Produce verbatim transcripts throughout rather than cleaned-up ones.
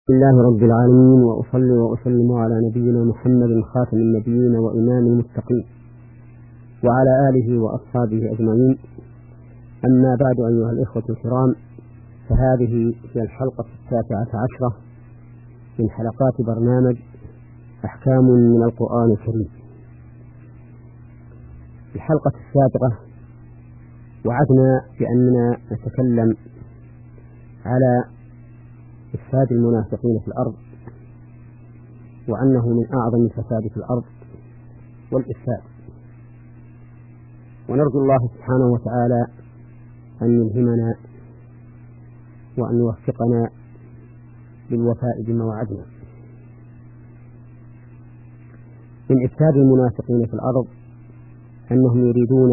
بسم الله رب العالمين، وأصلي وأسلم على نبينا محمد خاتم النبيين وإمام المتقين وعلى آله وأصحابه أجمعين. أما بعد، أيها الإخوة الكرام، فهذه هي الحلقة التاسعة عشرة من حلقات برنامج أحكام من القرآن الكريم. في الحلقة السابقة وعدنا بأننا نتكلم على إفساد المنافقين في الأرض، وأنه من أعظم الفساد في الأرض والإفساد، ونرجو الله سبحانه وتعالى أن يلهمنا وأن يوفقنا للوفاء بما وعدنا. من إفساد المنافقين في الأرض أنهم يريدون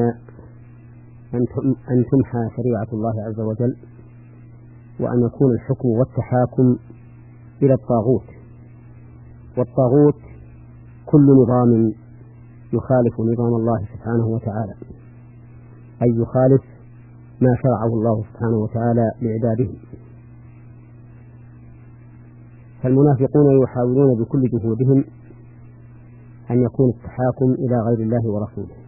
أن تمحى شريعة الله عز وجل، وأن يكون الحكم والتحاكم إلى الطاغوت. والطاغوت كل نظام يخالف نظام الله سبحانه وتعالى، أي يخالف ما شرعه الله سبحانه وتعالى لعباده. فالمنافقون يحاولون بكل جهودهم أن يكون التحاكم إلى غير الله ورسوله،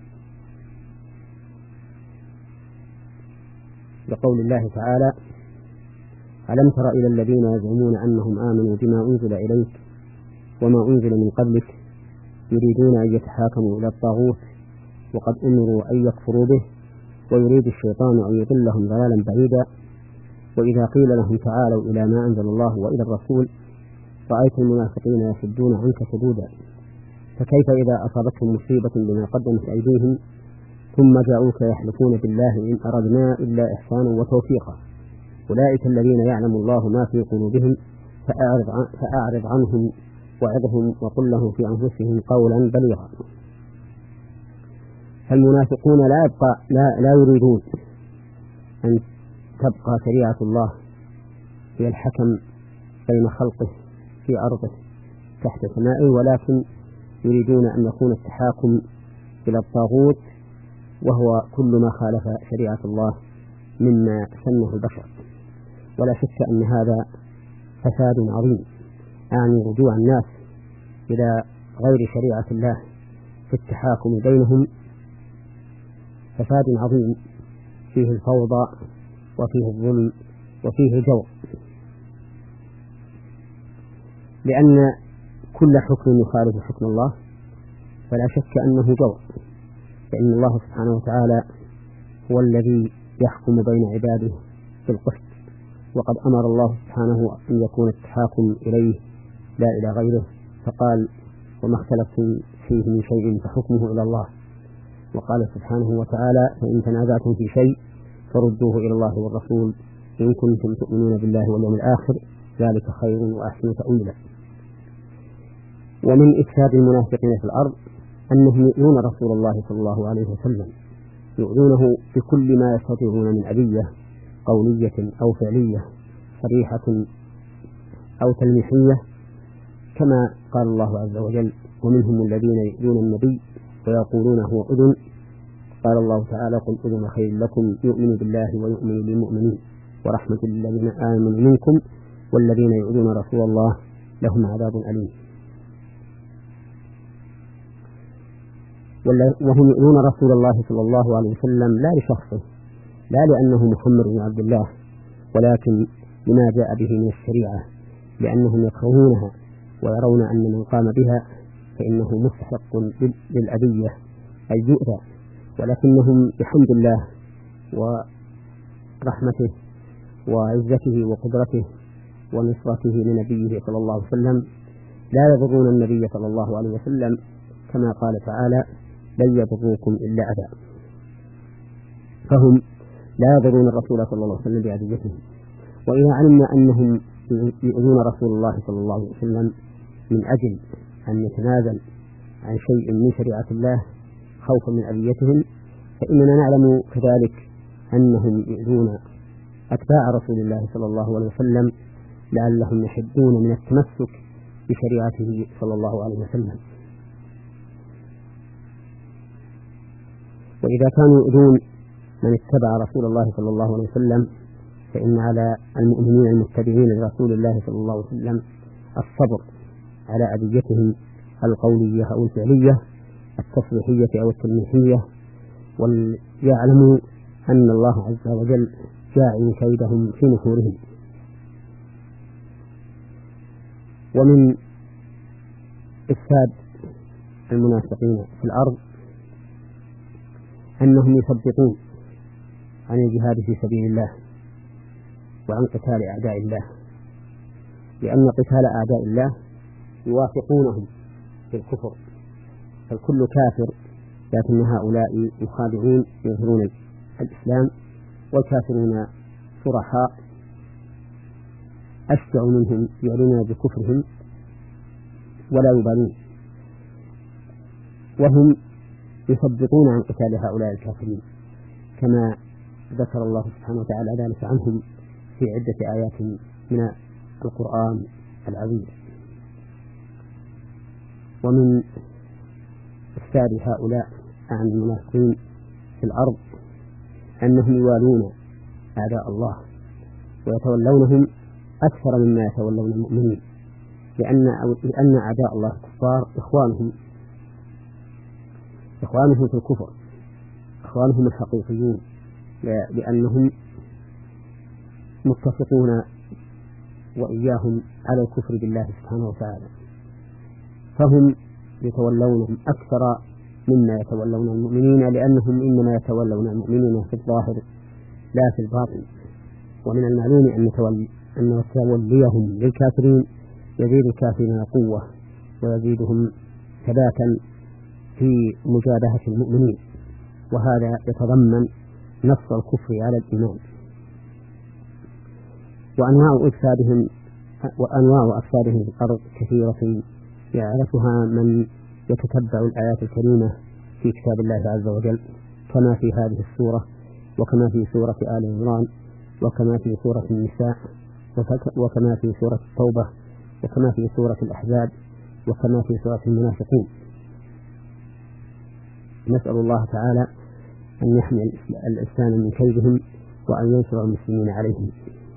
لقول الله تعالى: ألم تر إلى الذين يزعمون أنهم آمنوا بما أنزل إليك وما أنزل من قبلك يريدون أن يتحاكموا إلى الطاغوت وقد أمروا أن يكفروا به ويريد الشيطان أن يضلهم ضلالا بعيدا. وإذا قيل لهم تعالوا إلى ما أنزل الله وإلى الرسول رأيت المنافقين يصدون عنك صدودا. فكيف إذا أصابتهم مصيبة بما قدمت أيديهم ثم جاءوك يحلفون بالله إن أردنا إلا إحسانا وتوفيقا أولئك الذين يعلم الله ما في قلوبهم فأعرض, عن فأعرض عنهم وعظهم وقل لهم في أنفسهم قولا بليغا. فالمنافقون لا, يبقى لا, لا يريدون أن تبقى شريعة الله هي الحكم بين خلقه في أرضه تحت سمائه، ولكن يريدون أن يكون التحاكم إلى الطاغوت، وهو كل ما خالف شريعة الله مما سنه البشر. ولا شك أن هذا فساد عظيم، يعني رجوع الناس إلى غير شريعة الله في التحاكم بينهم فساد عظيم فيه الفوضى وفيه الظلم وفيه الجور، لأن كل حكم يخالف حكم الله فلا شك أنه جور، لأن الله سبحانه وتعالى هو الذي يحكم بين عباده بالقسط، وقد أمر الله سبحانه أن يكون التحاكم إليه لا إلى غيره، فقال: وما اختلفتم فيه من شيء فحكمه إلى الله. وقال سبحانه وتعالى: فإن تنازعتم في شيء فردوه إلى الله والرسول إن كنتم تؤمنون بالله واليوم الآخر ذلك خير وأحسن تأويلا. ومن إفساد المنافقين في الأرض أنهم يؤذون رسول الله صلى الله عليه وسلم، يؤذونه بكل ما يستطيعون من أذية قولية أو فعلية صريحة أو تلميحية، كما قال الله عز وجل: ومنهم الذين يؤذون النبي ويقولون هو أذن. قال الله تعالى: قل أذن خير لكم يؤمن بالله ويؤمن للمؤمنين ورحمة للذين آمنوا منكم والذين يؤذون رسول الله لهم عذاب أليم. وهم يؤذون رسول الله صلى الله عليه وسلم لا لشخصه، لا لأنه محمد بن عبد الله، ولكن لما جاء به من الشريعة، لأنهم يكرهونها ويرون أن من قام بها فإنه مستحق للأذية أي يؤذى، ولكنهم بحمد الله ورحمته وعزته وقدرته ونصرته لنبيه صلى الله عليه وسلم لا يضرون النبي صلى الله عليه وسلم، كما قال تعالى: لن يضروكم إلا أذى. فهم لا يضرون الرسول صلى الله عليه وسلم بأذيتهم. وإذا علمنا أنهم يؤذون رسول الله صلى الله عليه وسلم من أجل أن يتنازل عن شيء من شريعة الله خوفا من أذيتهم، فإننا نعلم كذلك أنهم يؤذون أتباع رسول الله صلى الله عليه وسلم لعلهم يحدون من التمسك بشريعته صلى الله عليه وسلم. وإذا كانوا يؤذون من اتبع رسول الله صلى الله عليه وسلم فإن على المؤمنين المتبعين لرسول الله صلى الله عليه وسلم الصبر على أذيتهم القولية أو الفعلية، التصريحية أو التلميحية، وليعلموا أن الله عز وجل جاعل كيدهم في نحورهم. ومن إفساد المنافقين في الأرض أنهم يصدقون عن الجهاد في سبيل الله وعن قتال أعداء الله، لأن قتال أعداء الله يوافقونهم في الكفر، فالكل كافر، لكن هؤلاء يخادعون يظهرون الإسلام، والكافرون صرحاء أشجع منهم يعلنون بكفرهم ولا يبالون، وهم يصدقون عن قتال هؤلاء الكافرين، كما ذكر الله سبحانه وتعالى ذلك عنهم في عدة آيات من القرآن العظيم. ومن إفساد هؤلاء عن المنافقين في الأرض أنهم يوالون أعداء الله ويتولونهم أكثر مما يتولون المؤمنين، لأن لأن أعداء الله الكفار إخوانهم إخوانهم في الكفر، إخوانهم الحقيقيون، لأنهم متفقون وإياهم على الكفر بالله سبحانه وتعالى، فهم يتولونهم أكثر مما يتولون المؤمنين، لأنهم إنما يتولون المؤمنين في الظاهر لا في الباطن. ومن المعلوم أن أن توليهم للكافرين يزيد الكافرين قوة ويزيدهم ثباتا في مجابهة المؤمنين، وهذا يتضمن نص الكفر على الإيمان. وأنواع إفسادهم وأنواع أفسادهم في الأرض كثيرة يعرفها من يتتبع الآيات الكريمة في كتاب الله عز وجل، كما في هذه السورة، وكما في سورة آل عمران، وكما في سورة النساء، وكما في سورة التوبة، وكما في سورة الأحزاب، وكما في سورة المنافقين. نسأل الله تعالى أن يحمي الإسلام من كيدهم وأن ينصر المسلمين عليهم.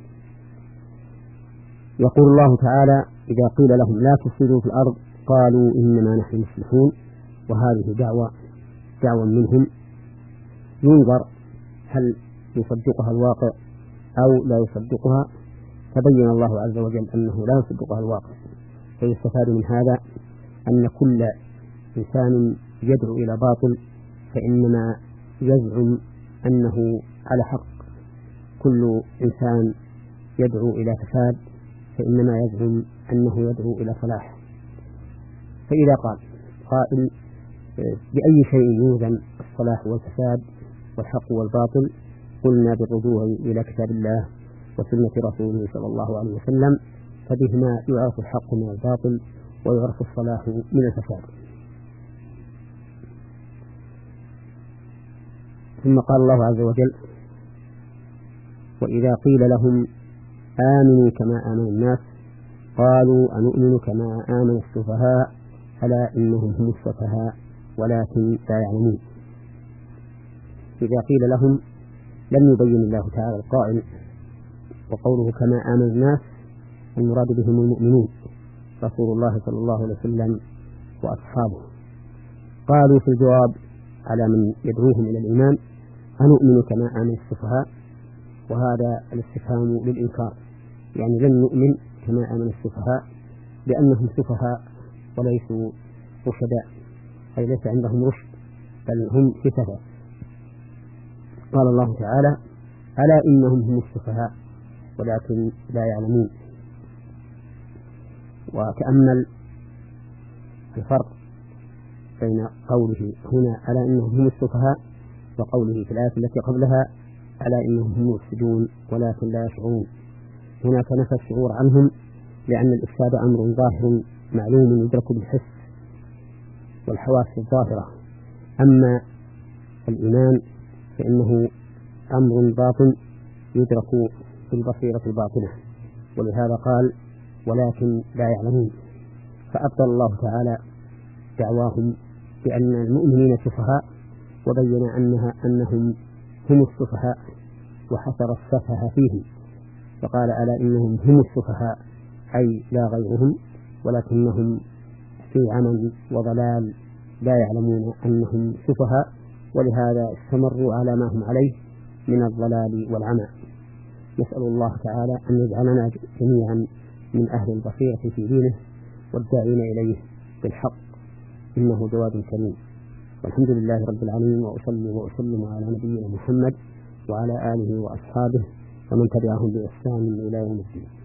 يقول الله تعالى: إذا قيل لهم لا تفسدوا في الأرض قالوا إنما نحن مصلحون. وهذه دعوة دعوة منهم، ينظر هل يصدقها الواقع أو لا يصدقها، فبين الله عز وجل أنه لا يصدقها الواقع. فيستفاد من هذا أن كل إنسان يدعو إلى باطل فإنما يزعم أنه على حق، كل إنسان يدعو إلى فساد فإنما يزعم أنه يدعو إلى صلاح. فإذا قال قائل بأي شيء يوزن الصلاح والفساد والحق والباطل، قلنا بالرجوع إلى كتاب الله وسنة رسوله صلى الله عليه وسلم، فبهما يعرف الحق من الباطل ويعرف الصلاح من الفساد. ثم قال الله عز وجل: وإذا قيل لهم آمنوا كما آمن الناس قالوا أنؤمن كما آمن السفهاء ألا إنهم هم السفهاء ولكن لا يعلمون. إذا قيل لهم لم يبين الله تعالى القائل، وقوله كما آمن الناس المراد بهم المؤمنون رسول الله صلى الله عليه وسلم وأصحابه. قالوا في الجواب على من يدعوهم إلى الإيمان: أنؤمن كما آمن السفهاء، وهذا الاستفهام للإنكار، يعني لن نؤمن كما آمن السفهاء لأنهم سفهاء وليسوا رشداء، أي ليس عندهم رشد بل هم سفهاء. قال الله تعالى: ألا إنهم هم السفهاء ولكن لا يعلمون. وتأمل الفرق بين قوله هنا ألا إنهم هم السفهاء وقوله في الآية التي قبلها ألا إنهم هم المفسدون ولكن لا يشعرون. هناك نفى الشعور عنهم لأن الإفساد أمر ظاهر معلوم يدرك بالحس والحواس الظاهرة، أما الإيمان فإنه أمر باطن يدرك بالبصيرة الباطنة، ولهذا قال ولكن لا يعلمون. فأبطل الله تعالى دعواهم بأن المؤمنين سفهاء، وبين أنها أنهم هم السفهاء، وحصر السفه فيهم فقال ألا إنهم هم السفهاء أي لا غيرهم، ولكنهم في عمى وضلال لا يعلمون أنهم سفهاء، ولهذا استمروا على ما هم عليه من الضلال والعمى. نسأل الله تعالى أن يجعلنا جميعا من أهل البصيرة في دينه والداعين إليه بالحق، إنه جواد كريم. والحمد لله رب العالمين، وأصلي وأسلم على نبينا محمد وعلى آله وأصحابه ومن تبعهم بإحسان إلى يوم الدين.